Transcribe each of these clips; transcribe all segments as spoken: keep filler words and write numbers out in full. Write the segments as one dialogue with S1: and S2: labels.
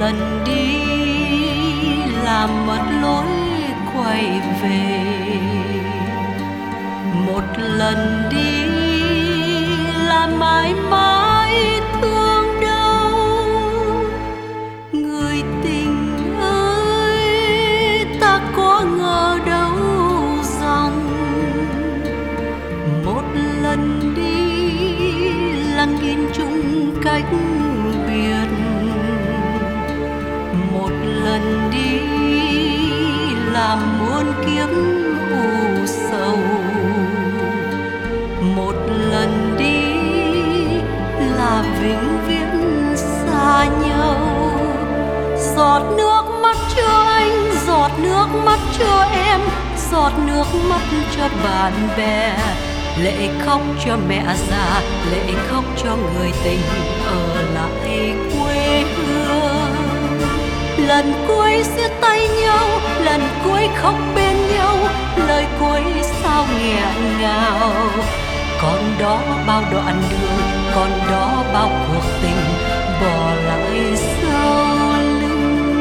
S1: lần đi làm mất lối quay về, một lần đi là mãi mãi thương đau. Người tình ơi, ta có ngờ đâu rằng một lần đi là nghìn chung cách biệt, một lần đi là muôn kiếp u sầu, một lần đi là vĩnh viễn xa nhau. Giọt nước mắt cho anh, giọt nước mắt cho em, giọt nước mắt cho bạn bè, lệ khóc cho mẹ già, lệ khóc cho người tình ở lại quê hương. Lần cuối siết tay nhau, lần cuối khóc bên nhau, lời cuối sao nghẹn ngào. Còn đó bao đoạn đường, còn đó bao cuộc tình bỏ lại sau lưng.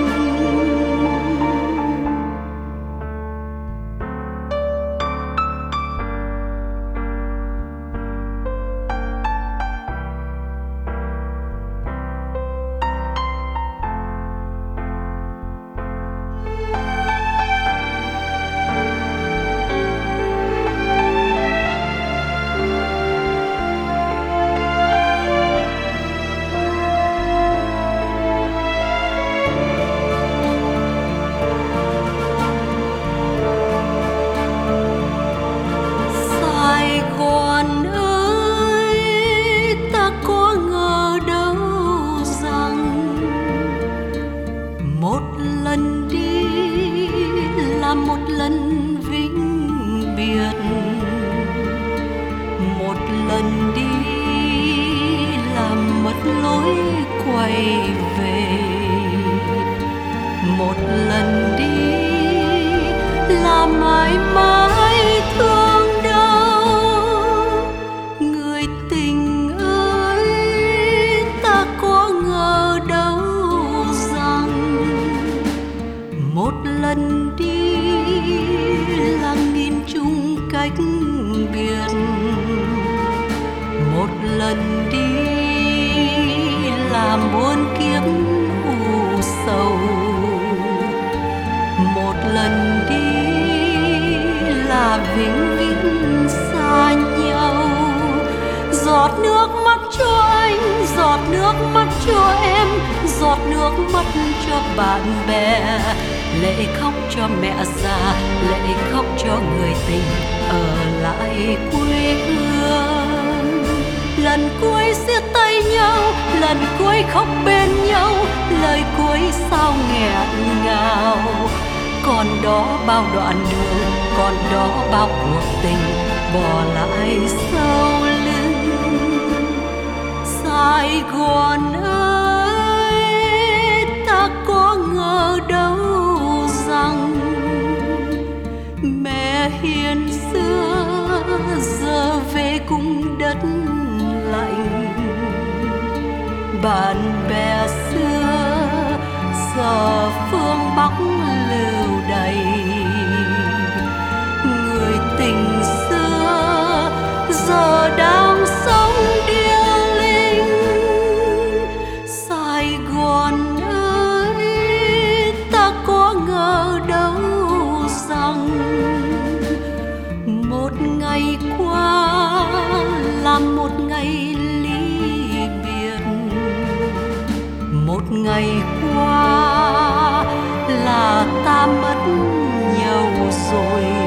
S1: Một lần vĩnh biệt, một lần đi làm mất lối quay về, một lần đi là mãi mãi thương đau. Người tình ơi, ta có ngờ đâu rằng một lần đi là nghìn chung cách biệt, một lần đi là muôn kiếp u sầu, một lần đi là vĩnh viễn xa nhau. Giọt nước mắt cho anh, giọt nước mắt cho em, giọt nước mắt cho bạn bè, lệ khóc cho mẹ già, lệ khóc cho người tình ở lại quê hương. Lần cuối siết tay nhau, lần cuối khóc bên nhau, lời cuối sao nghẹn ngào. Còn đó bao đoạn đường, còn đó bao cuộc tình bỏ lại sau lưng. Sài Gòn ơi, ta có ngờ đâu rằng mẹ hiền xưa giờ về cùng đất lạnh, bạn bè xưa giờ phương Bắc lưu đày. Người tình xưa giờ đang sống điêu linh. Sài Gòn ơi, ta có ngờ đâu rằng một ngày qua là một ngày ly biệt, một ngày qua là ta mất nhau rồi.